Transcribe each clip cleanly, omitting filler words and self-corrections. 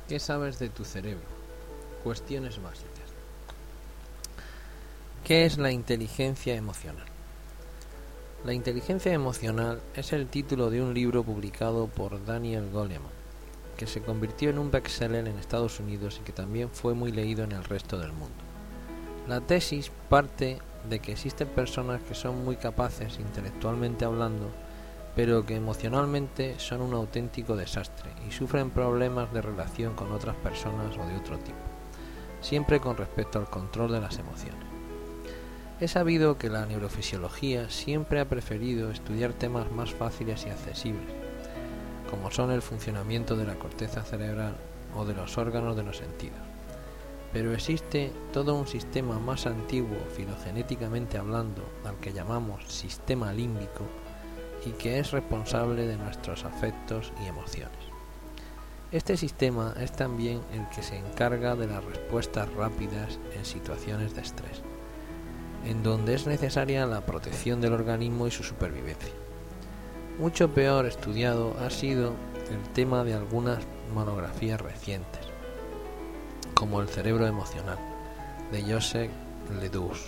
¿Qué sabes de tu cerebro? Cuestiones básicas. ¿Qué es la inteligencia emocional? La inteligencia emocional es el título de un libro publicado por Daniel Goleman, que se convirtió en un bestseller en Estados Unidos y que también fue muy leído en el resto del mundo. La tesis parte de que existen personas que son muy capaces intelectualmente hablando, pero que emocionalmente son un auténtico desastre y sufren problemas de relación con otras personas o de otro tipo, siempre con respecto al control de las emociones. Es sabido que la neurofisiología siempre ha preferido estudiar temas más fáciles y accesibles, como son el funcionamiento de la corteza cerebral o de los órganos de los sentidos. Pero existe todo un sistema más antiguo, filogenéticamente hablando, al que llamamos sistema límbico, y que es responsable de nuestros afectos y emociones. Este sistema es también el que se encarga de las respuestas rápidas en situaciones de estrés, en donde es necesaria la protección del organismo y su supervivencia. Mucho peor estudiado ha sido el tema de algunas monografías recientes, como El cerebro emocional, de Joseph Ledoux.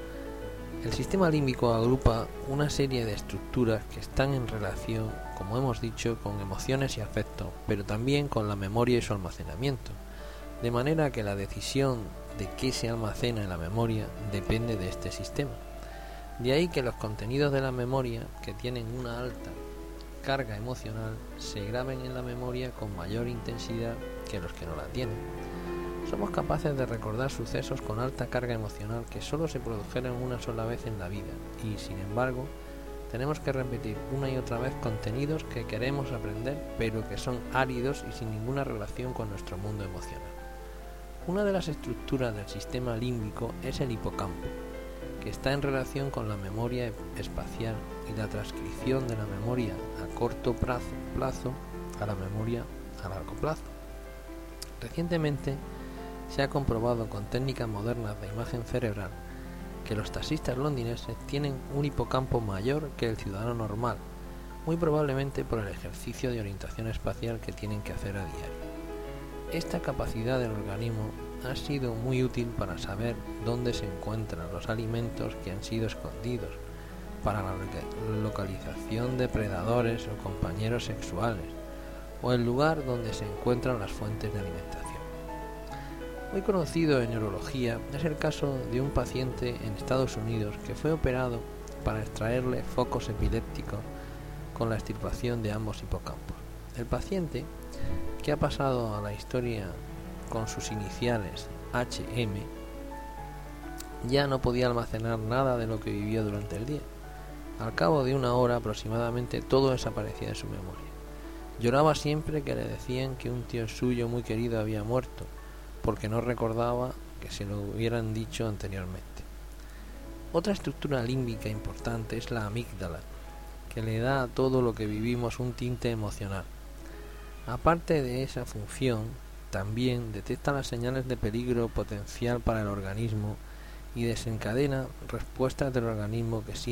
El sistema límbico agrupa una serie de estructuras que están en relación, como hemos dicho, con emociones y afectos, pero también con la memoria y su almacenamiento, de manera que la decisión de qué se almacena en la memoria depende de este sistema. De ahí que los contenidos de la memoria, que tienen una alta carga emocional, se graben en la memoria con mayor intensidad que los que no la tienen. Somos capaces de recordar sucesos con alta carga emocional que solo se produjeron una sola vez en la vida y, sin embargo, tenemos que repetir una y otra vez contenidos que queremos aprender pero que son áridos y sin ninguna relación con nuestro mundo emocional. Una de las estructuras del sistema límbico es el hipocampo, que está en relación con la memoria espacial y la transcripción de la memoria a corto plazo a la memoria a largo plazo. Recientemente se ha comprobado con técnicas modernas de imagen cerebral que los taxistas londinenses tienen un hipocampo mayor que el ciudadano normal, muy probablemente por el ejercicio de orientación espacial que tienen que hacer a diario. Esta capacidad del organismo ha sido muy útil para saber dónde se encuentran los alimentos que han sido escondidos, para la localización de predadores o compañeros sexuales, o el lugar donde se encuentran las fuentes de alimentación. Muy conocido en neurología es el caso de un paciente en Estados Unidos que fue operado para extraerle focos epilépticos con la extirpación de ambos hipocampos. El paciente, que ha pasado a la historia con sus iniciales HM, ya no podía almacenar nada de lo que vivió durante el día. Al cabo de una hora aproximadamente todo desaparecía de su memoria. Lloraba siempre que le decían que un tío suyo muy querido había muerto, porque no recordaba que se lo hubieran dicho anteriormente. Otra estructura límbica importante es la amígdala, que le da a todo lo que vivimos un tinte emocional. Aparte de esa función, también detecta las señales de peligro potencial para el organismo y desencadena respuestas del organismo que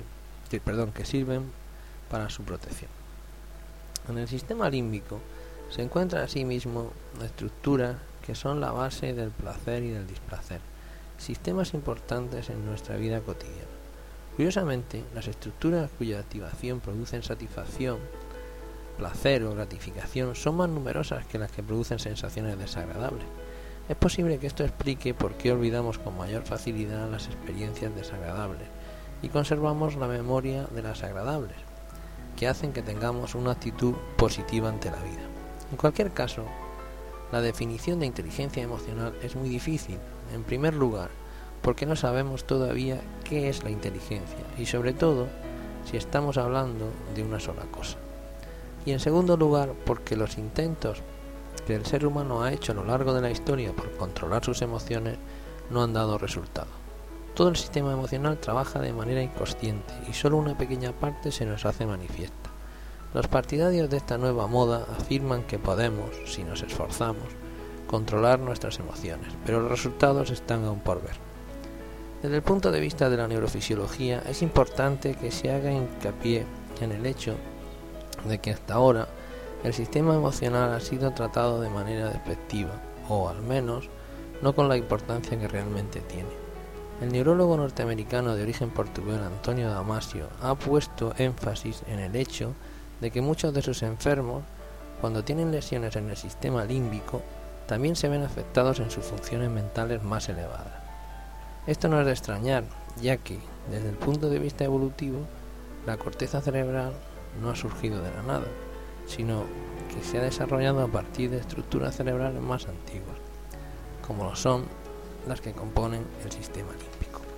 sirven para su protección. En el sistema límbico se encuentra asimismo estructuras que son la base del placer y del displacer, sistemas importantes en nuestra vida cotidiana. Curiosamente, las estructuras cuya activación producen satisfacción, placer o gratificación son más numerosas que las que producen sensaciones desagradables. Es posible que esto explique por qué olvidamos con mayor facilidad las experiencias desagradables y conservamos la memoria de las agradables, que hacen que tengamos una actitud positiva ante la vida. En cualquier caso, la definición de inteligencia emocional es muy difícil, en primer lugar, porque no sabemos todavía qué es la inteligencia y sobre todo si estamos hablando de una sola cosa. Y en segundo lugar, porque los intentos que el ser humano ha hecho a lo largo de la historia por controlar sus emociones no han dado resultado. Todo el sistema emocional trabaja de manera inconsciente y solo una pequeña parte se nos hace manifiesta. Los partidarios de esta nueva moda afirman que podemos, si nos esforzamos, controlar nuestras emociones, pero los resultados están aún por ver. Desde el punto de vista de la neurofisiología, es importante que se haga hincapié en el hecho de que hasta ahora el sistema emocional ha sido tratado de manera despectiva, o al menos no con la importancia que realmente tiene. El neurólogo norteamericano de origen portugués Antonio Damasio ha puesto énfasis en el hecho de que muchos de sus enfermos, cuando tienen lesiones en el sistema límbico, también se ven afectados en sus funciones mentales más elevadas. Esto no es de extrañar, ya que, desde el punto de vista evolutivo, la corteza cerebral no ha surgido de la nada, sino que se ha desarrollado a partir de estructuras cerebrales más antiguas, como lo son las que componen el sistema límbico.